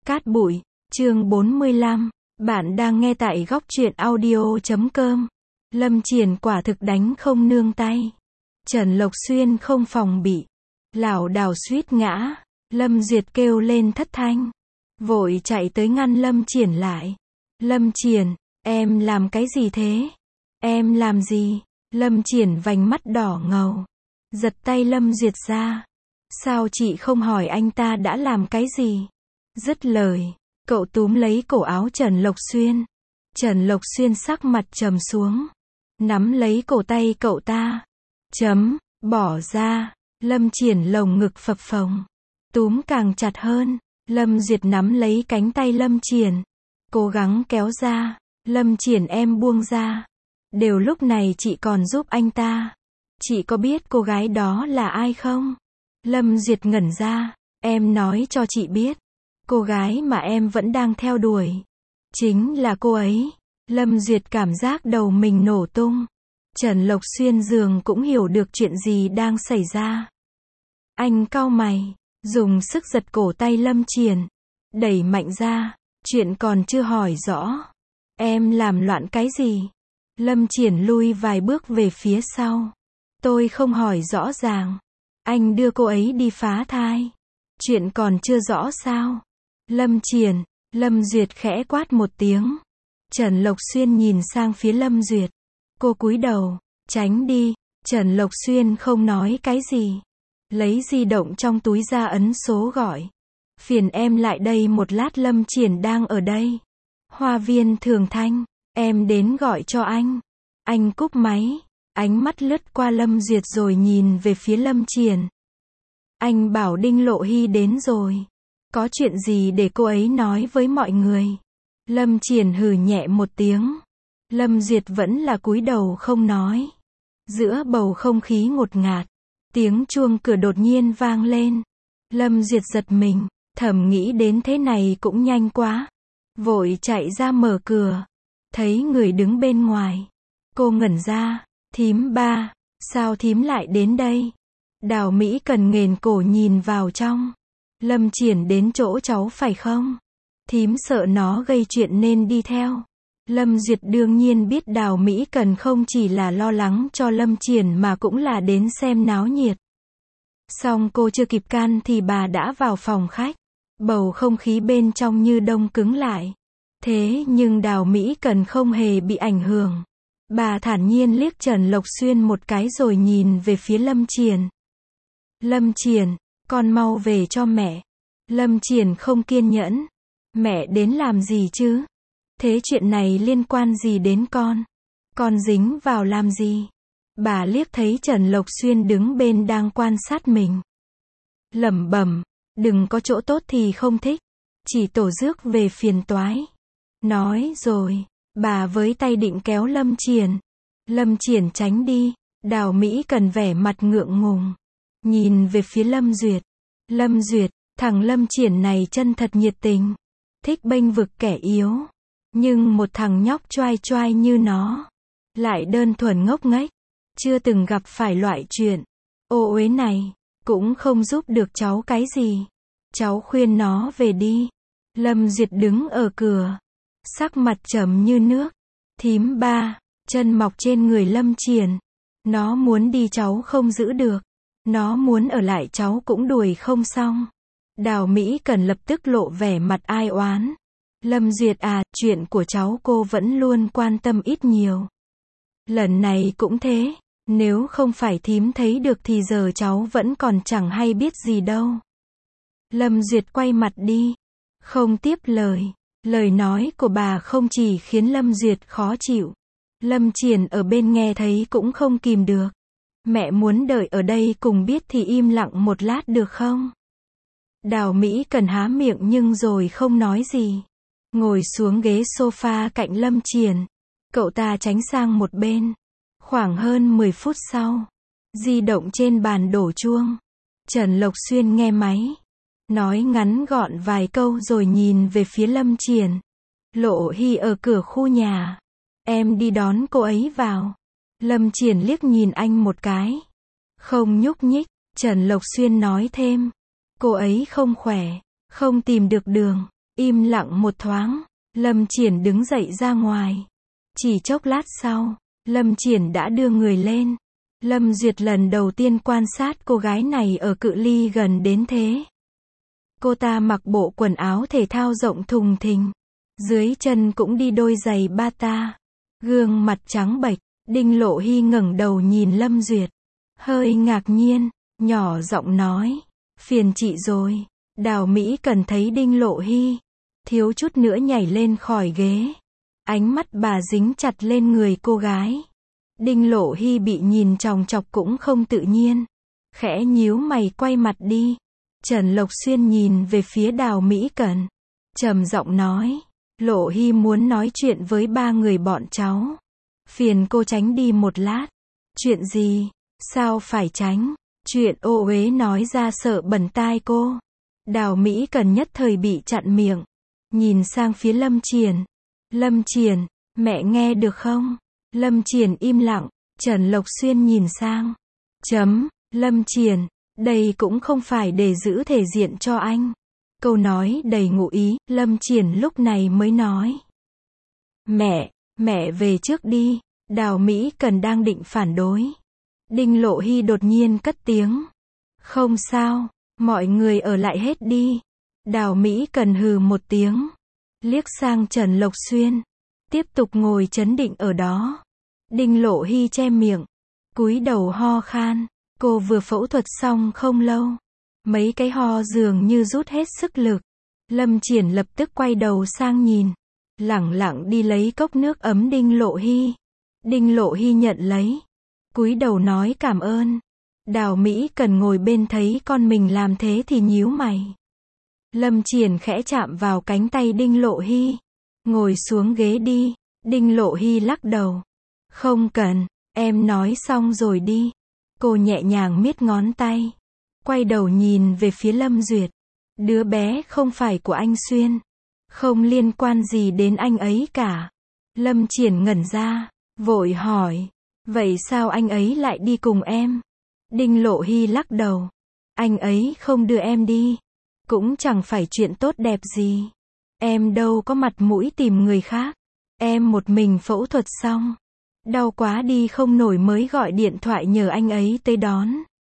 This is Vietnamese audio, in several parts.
Cát bụi, chương 45, bạn đang nghe tại góc truyện audio.com. Lâm Triển quả thực đánh không nương tay. Trần Lộc Xuyên không phòng bị, lảo đảo suýt ngã. Lâm Duyệt kêu lên thất thanh, vội chạy tới ngăn Lâm Triển lại. Lâm Triển, em làm cái gì thế? Em làm gì? Lâm Triển vành mắt đỏ ngầu, giật tay Lâm Duyệt ra. Sao chị không hỏi anh ta đã làm cái gì? Dứt lời, cậu túm lấy cổ áo Trần Lộc Xuyên. Trần Lộc Xuyên sắc mặt trầm xuống, nắm lấy cổ tay cậu ta. Bỏ ra. Lâm Triển lồng ngực phập phồng, túm càng chặt hơn. Lâm Duyệt nắm lấy cánh tay Lâm Triển, cố gắng kéo ra. Lâm Triển, em buông ra. Đều lúc này chị còn giúp anh ta. Chị có biết cô gái đó là ai không? Lâm Duyệt ngẩn ra. Em nói cho chị biết. Cô gái mà em vẫn đang theo đuổi chính là cô ấy. Lâm Duyệt cảm giác đầu mình nổ tung. Trần Lộc Xuyên dường cũng hiểu được chuyện gì đang xảy ra. Anh cau mày, dùng sức giật cổ tay Lâm Triển, đẩy mạnh ra. Chuyện còn chưa hỏi rõ. Em làm loạn cái gì? Lâm Triển lui vài bước về phía sau. Tôi không hỏi rõ ràng. Anh đưa cô ấy đi phá thai. Chuyện còn chưa rõ sao? Lâm Triển. Lâm Duyệt khẽ quát một tiếng. Trần Lộc Xuyên nhìn sang phía Lâm Duyệt. Cô cúi đầu, tránh đi. Trần Lộc Xuyên không nói cái gì, lấy di động trong túi ra ấn số gọi. Phiền em lại đây một lát, Lâm Triển đang ở đây. Hoa viên Thường Thanh, em đến gọi cho anh. Anh cúp máy, ánh mắt lướt qua Lâm Duyệt rồi nhìn về phía Lâm Triển. Anh bảo Đinh Lộ Hy đến rồi. Có chuyện gì để cô ấy nói với mọi người? Lâm Triển hừ nhẹ một tiếng. Lâm Duyệt vẫn là cúi đầu không nói. Giữa bầu không khí ngột ngạt, tiếng chuông cửa đột nhiên vang lên. Lâm Duyệt giật mình, thầm nghĩ đến thế này cũng nhanh quá. Vội chạy ra mở cửa, thấy người đứng bên ngoài. Cô ngẩn ra. Thím ba, sao thím lại đến đây? Đào Mỹ Cần nghền cổ nhìn vào trong. Lâm Triển đến chỗ cháu phải không? Thím sợ nó gây chuyện nên đi theo. Lâm Duyệt đương nhiên biết Đào Mỹ Cần không chỉ là lo lắng cho Lâm Triển mà cũng là đến xem náo nhiệt. Song cô chưa kịp can thì bà đã vào phòng khách. Bầu không khí bên trong như đông cứng lại. Thế nhưng Đào Mỹ Cần không hề bị ảnh hưởng. Bà thản nhiên liếc Trần Lộc Xuyên một cái rồi nhìn về phía Lâm Triển. Lâm Triển, con mau về cho mẹ. Lâm Triển không kiên nhẫn. Mẹ đến làm gì chứ? Thế chuyện này liên quan gì đến con? Con dính vào làm gì? Bà liếc thấy Trần Lộc Xuyên đứng bên đang quan sát mình, lẩm bẩm, đừng có chỗ tốt thì không thích, chỉ tổ rước về phiền toái. Nói rồi, bà với tay định kéo Lâm Triển. Lâm Triển tránh đi. Đào Mỹ Cần vẻ mặt ngượng ngùng, nhìn về phía Lâm Duyệt. Lâm Duyệt, thằng Lâm Triển này chân thật nhiệt tình, thích bênh vực kẻ yếu. Nhưng một thằng nhóc choai choai như nó, lại đơn thuần ngốc nghếch, chưa từng gặp phải loại chuyện ô uế này, cũng không giúp được cháu cái gì. Cháu khuyên nó về đi. Lâm Duyệt đứng ở cửa, sắc mặt trầm như nước. Thím ba, chân mọc trên người Lâm Triển. Nó muốn đi cháu không giữ được. Nó muốn ở lại cháu cũng đuổi không xong. Đào Mỹ Cần lập tức lộ vẻ mặt ai oán. Lâm Duyệt à, chuyện của cháu cô vẫn luôn quan tâm ít nhiều. Lần này cũng thế, nếu không phải thím thấy được thì giờ cháu vẫn còn chẳng hay biết gì đâu. Lâm Duyệt quay mặt đi, không tiếp lời. Lời nói của bà không chỉ khiến Lâm Duyệt khó chịu. Lâm Triển ở bên nghe thấy cũng không kìm được. Mẹ muốn đợi ở đây cùng biết thì im lặng một lát được không? Đào Mỹ Cần há miệng nhưng rồi không nói gì. Ngồi xuống ghế sofa cạnh Lâm Triển. Cậu ta tránh sang một bên. Khoảng hơn 10 phút sau, di động trên bàn đổ chuông. Trần Lộc Xuyên nghe máy, nói ngắn gọn vài câu rồi nhìn về phía Lâm Triển. Lộ Hy ở cửa khu nhà. Em đi đón cô ấy vào. Lâm Triển liếc nhìn anh một cái, không nhúc nhích. Trần Lộc Xuyên nói thêm. Cô ấy không khỏe, không tìm được đường. Im lặng một thoáng, Lâm Triển đứng dậy ra ngoài. Chỉ chốc lát sau, Lâm Triển đã đưa người lên. Lâm Duyệt lần đầu tiên quan sát cô gái này ở cự ly gần đến thế. Cô ta mặc bộ quần áo thể thao rộng thùng thình. Dưới chân cũng đi đôi giày bata. Gương mặt trắng bệch, Đinh Lộ Hy ngẩng đầu nhìn Lâm Duyệt. Hơi ngạc nhiên, nhỏ giọng nói. Phiền chị rồi. Đào Mỹ Cần thấy Đinh Lộ Hy, thiếu chút nữa nhảy lên khỏi ghế. Ánh mắt bà dính chặt lên người cô gái. Đinh Lộ Hy bị nhìn chòng chọc cũng không tự nhiên. Khẽ nhíu mày quay mặt đi. Trần Lộc Xuyên nhìn về phía Đào Mỹ Cần. Trầm giọng nói. Lộ Hy muốn nói chuyện với ba người bọn cháu. Phiền cô tránh đi một lát. Chuyện gì? Sao phải tránh? Chuyện ô uế nói ra sợ bẩn tai cô. Đào Mỹ Cần nhất thời bị chặn miệng. Nhìn sang phía Lâm Triển. Lâm Triển, mẹ nghe được không? Lâm Triển im lặng. Trần Lộc Xuyên nhìn sang. Lâm Triển, đây cũng không phải để giữ thể diện cho anh. Câu nói đầy ngụ ý, Lâm Triển lúc này mới nói. Mẹ về trước đi. Đào Mỹ Cần đang định phản đối. Đinh Lộ Hy đột nhiên cất tiếng. Không sao, mọi người ở lại hết đi. Đào Mỹ Cần hừ một tiếng. Liếc sang Trần Lộc Xuyên. Tiếp tục ngồi trấn định ở đó. Đinh Lộ Hy che miệng. Cúi đầu ho khan. Cô vừa phẫu thuật xong không lâu. Mấy cái ho dường như rút hết sức lực. Lâm Triển lập tức quay đầu sang nhìn. Lẳng lặng đi lấy cốc nước ấm Đinh Lộ Hy. Đinh Lộ Hy nhận lấy. Cúi đầu nói cảm ơn. Đào Mỹ Cần ngồi bên thấy con mình làm thế thì nhíu mày. Lâm Triển khẽ chạm vào cánh tay Đinh Lộ Hy. Ngồi xuống ghế đi. Đinh Lộ Hy lắc đầu. Không cần, em nói xong rồi đi. Cô nhẹ nhàng miết ngón tay. Quay đầu nhìn về phía Lâm Duyệt. Đứa bé không phải của anh Xuyên. Không liên quan gì đến anh ấy cả. Lâm Triển ngẩn ra. Vội hỏi. Vậy sao anh ấy lại đi cùng em? Đinh Lộ Hy lắc đầu. Anh ấy không đưa em đi. Cũng chẳng phải chuyện tốt đẹp gì. Em đâu có mặt mũi tìm người khác. Em một mình phẫu thuật xong. Đau quá đi không nổi mới gọi điện thoại nhờ anh ấy tới đón.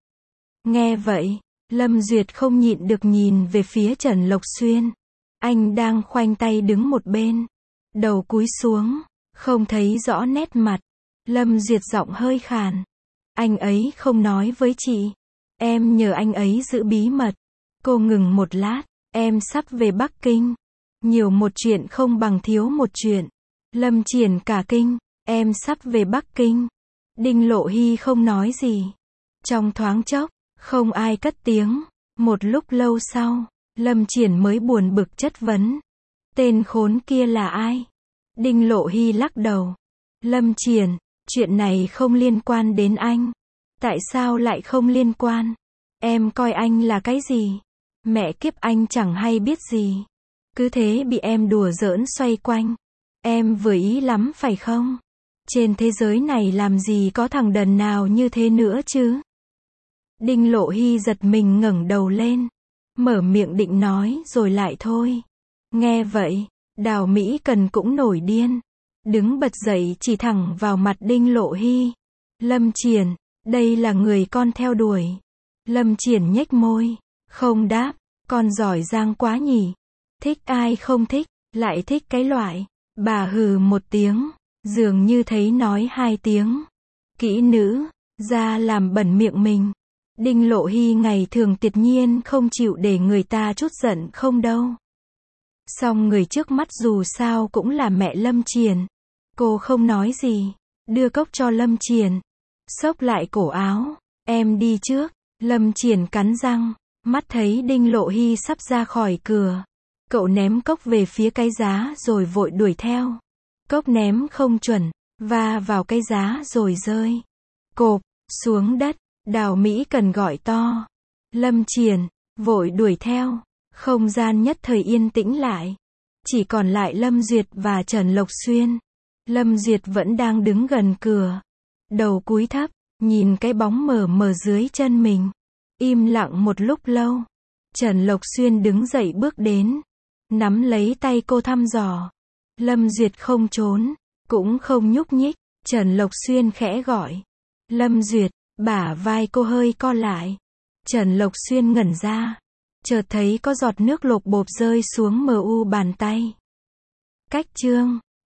Nghe vậy, Lâm Duyệt không nhịn được nhìn về phía Trần Lộc Xuyên. Anh đang khoanh tay đứng một bên. Đầu cúi xuống, không thấy rõ nét mặt. Lâm Duyệt giọng hơi khàn. Anh ấy không nói với chị. Em nhờ anh ấy giữ bí mật. Cô ngừng một lát. Em sắp về Bắc Kinh. Nhiều một chuyện không bằng thiếu một chuyện. Lâm Triển cả kinh. Em sắp về Bắc Kinh. Đinh Lộ Hy không nói gì. Trong thoáng chốc, không ai cất tiếng. Một lúc lâu sau, Lâm Triển mới buồn bực chất vấn. Tên khốn kia là ai? Đinh Lộ Hy lắc đầu. Lâm Triển, chuyện này không liên quan đến anh. Tại sao lại không liên quan? Em coi anh là cái gì? Mẹ kiếp anh chẳng hay biết gì. Cứ thế bị em đùa giỡn xoay quanh. Em vừa ý lắm phải không? Trên thế giới này làm gì có thằng đần nào như thế nữa chứ? Đinh Lộ Hy giật mình ngẩng đầu lên. Mở miệng định nói rồi lại thôi. Nghe vậy, Đào Mỹ Cần cũng nổi điên. Đứng bật dậy chỉ thẳng vào mặt Đinh Lộ Hy. Lâm Triển, đây là người con theo đuổi. Lâm Triển nhếch môi. Không đáp, con giỏi giang quá nhỉ. Thích ai không thích, lại thích cái loại. Bà hừ một tiếng. Dường như thấy nói hai tiếng. Kỹ nữ, ra làm bẩn miệng mình. Đinh Lộ Hy ngày thường tuyệt nhiên không chịu để người ta chút giận không đâu. Song người trước mắt dù sao cũng là mẹ Lâm Triển. Cô không nói gì. Đưa cốc cho Lâm Triển. Xốc lại cổ áo. Em đi trước. Lâm Triển cắn răng. Mắt thấy Đinh Lộ Hy sắp ra khỏi cửa. Cậu ném cốc về phía cái giá rồi vội đuổi theo. Cốc ném không chuẩn, va vào cái giá rồi rơi. Cộp, xuống đất. Đào Mỹ Cần gọi to. Lâm Triển, vội đuổi theo. Không gian nhất thời yên tĩnh lại. Chỉ còn lại Lâm Duyệt và Trần Lộc Xuyên. Lâm Duyệt vẫn đang đứng gần cửa. Đầu cúi thấp, nhìn cái bóng mờ mờ dưới chân mình. Im lặng một lúc lâu. Trần Lộc Xuyên đứng dậy bước đến. Nắm lấy tay cô thăm dò. Lâm Duyệt không trốn, cũng không nhúc nhích. Trần Lộc Xuyên khẽ gọi. Lâm Duyệt, bả vai cô hơi co lại. Trần Lộc Xuyên ngẩn ra. Chợt thấy có giọt nước lộp bộp rơi xuống mờ u bàn tay. Cách chương